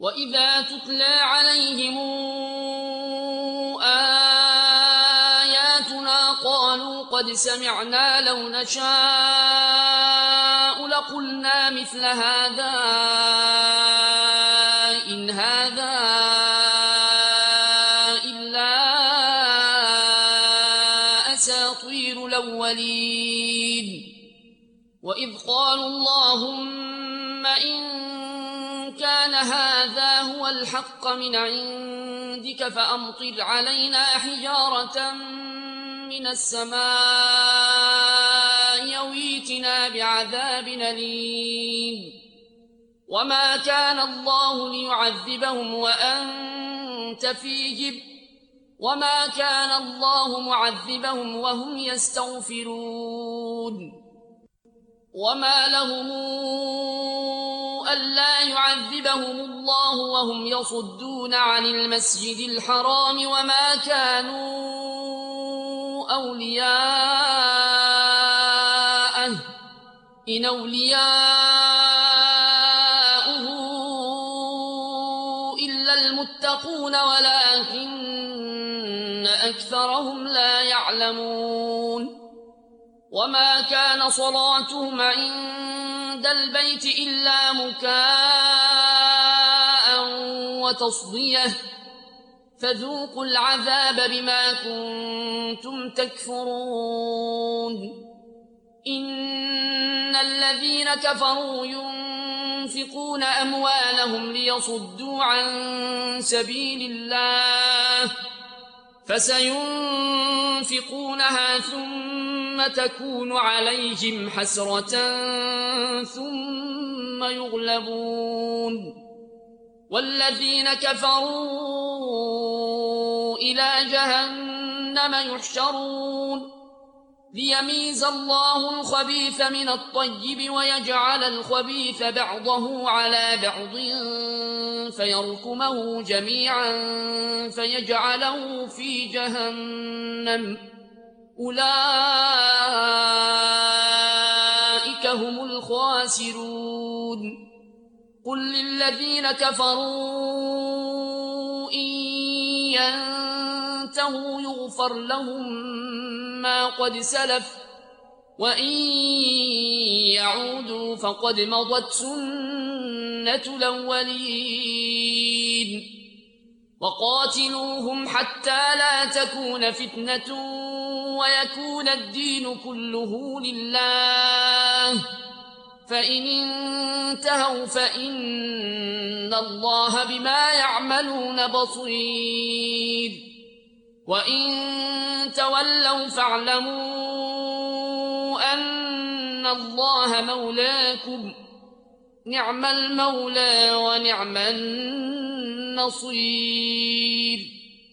وإذا تتلى عليهم آياتنا قالوا قد سمعنا لو نشاء لقلنا مثل هذا إن هذا إلا أساطير الأولين وإذ قالوا اللهم إن كان هذا هو الحق من عندك فأمطر علينا حجارة من السماء أو ائتنا بعذاب أليم وما كان الله ليعذبهم وأنت فيهم وما كان الله معذبهم وهم يستغفرون وما لهم ألا يعذبهم الله وهم يصدون عن المسجد الحرام وما كانوا أولياءه إن أولياؤه إلا المتقون ولكن أكثرهم لا يعلمون وما كان صلاتهم عند البيت إلا مكاء وتصدية فذوقوا العذاب بما كنتم تكفرون إن الذين كفروا ينفقون أموالهم ليصدوا عن سبيل الله فسينفقونها ثم تكون عليهم حسرة ثم يغلبون والذين كفروا إلى جهنم يحشرون ليميز الله الخبيث من الطيب ويجعل الخبيث بعضه على بعض فيركمه جميعا فيجعله في جهنم أولئك هم الخاسرون قل للذين كفروا إن ينتهوا يغفر لهم ما قد سلف وإن يعودوا فقد مضت سنة الأولين وقاتلوهم حتى لا تكون فتنة ويكون الدين كله لله فإن انتهوا فإن الله بما يعملون بصير وإن تولوا فاعلموا أن الله مولاكم نعم المولى ونعم النصير